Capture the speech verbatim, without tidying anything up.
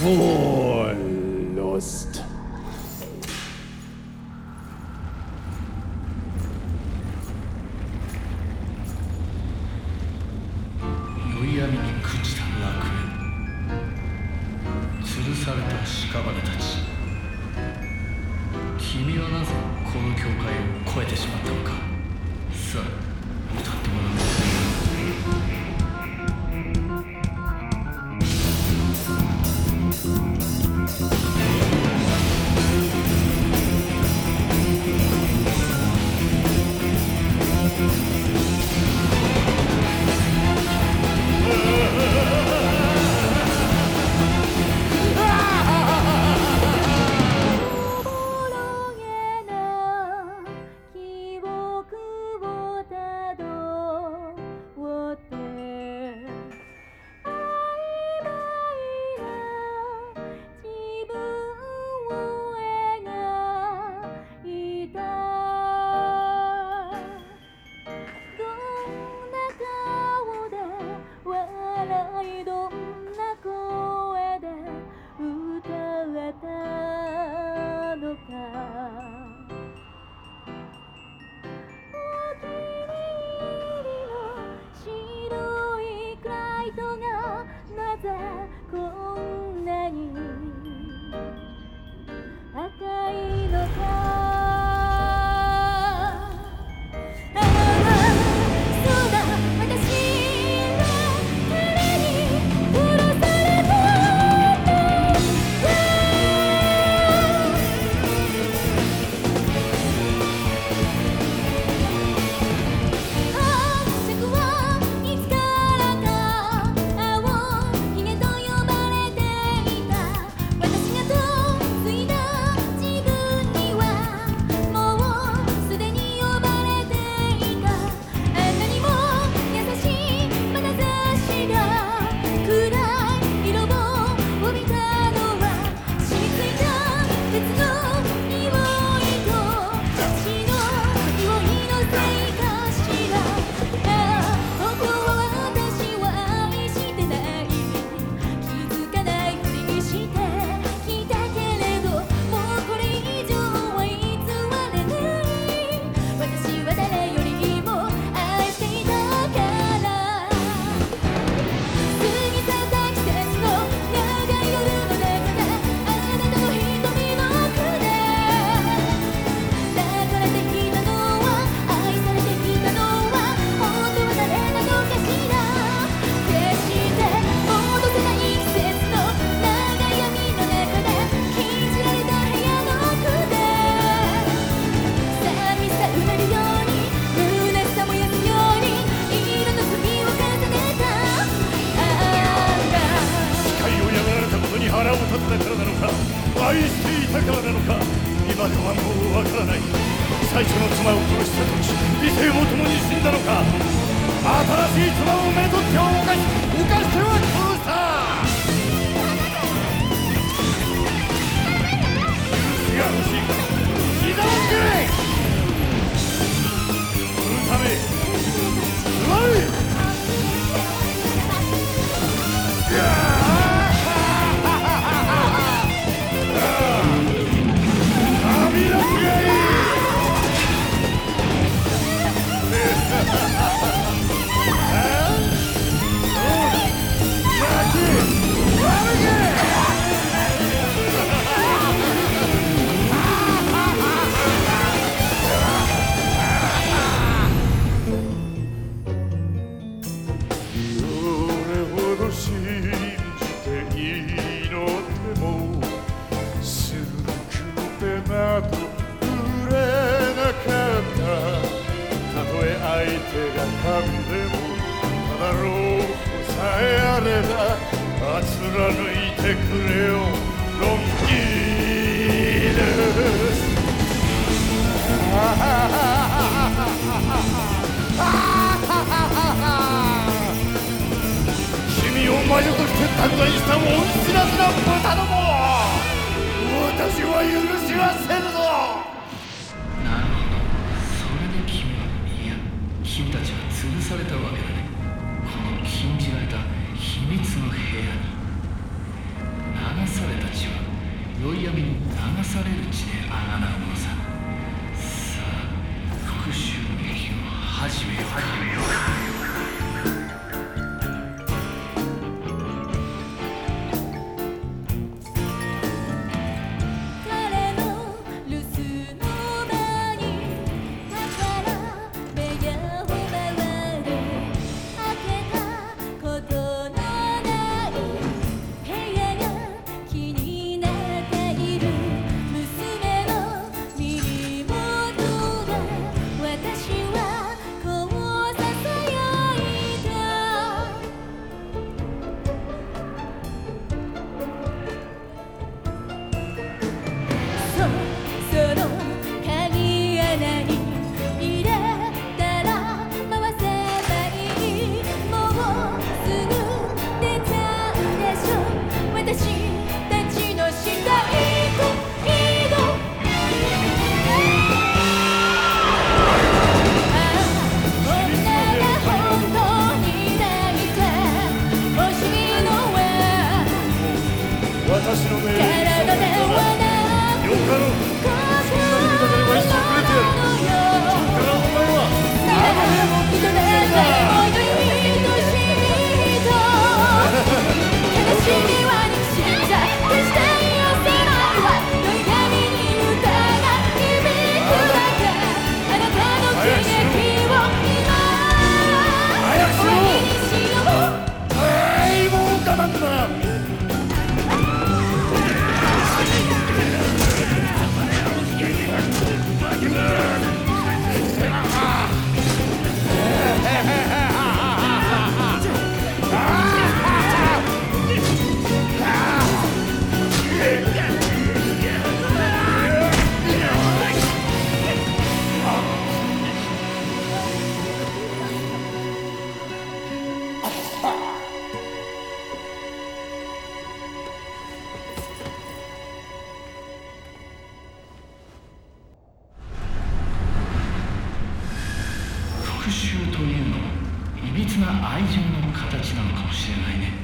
For Lust. むやみに朽ちた楽園、吊るされた屍たち。君はなぜこの境界を越えてしまったのか。さあ、歌ってもらう。 愛していたからなのか、今ではもうわからない。最初の妻を殺した時、理性も共に死んだのか。新しい妻をめとってはおかし犯しては殺した。許しが欲しいか、膝をつけ。そのため座れ。君を魔女として誕生した恩知らずな豚ども、私は許しはせぬぞ。 なるほど、それで君は、いや、君たちは潰されたわけだね。この禁じられた秘密の部屋に。長さ黒い闇に流される血であがなうものさ。さあ復讐劇を始めよう始めよう。 私の命令に従うのだ。よかろう。そんなに豊かには一生くれてやる。そっからお前はあの部屋の人間早くしろ。はい、もう我慢だ。 復讐というのはいびつな愛情の形なのかもしれないね。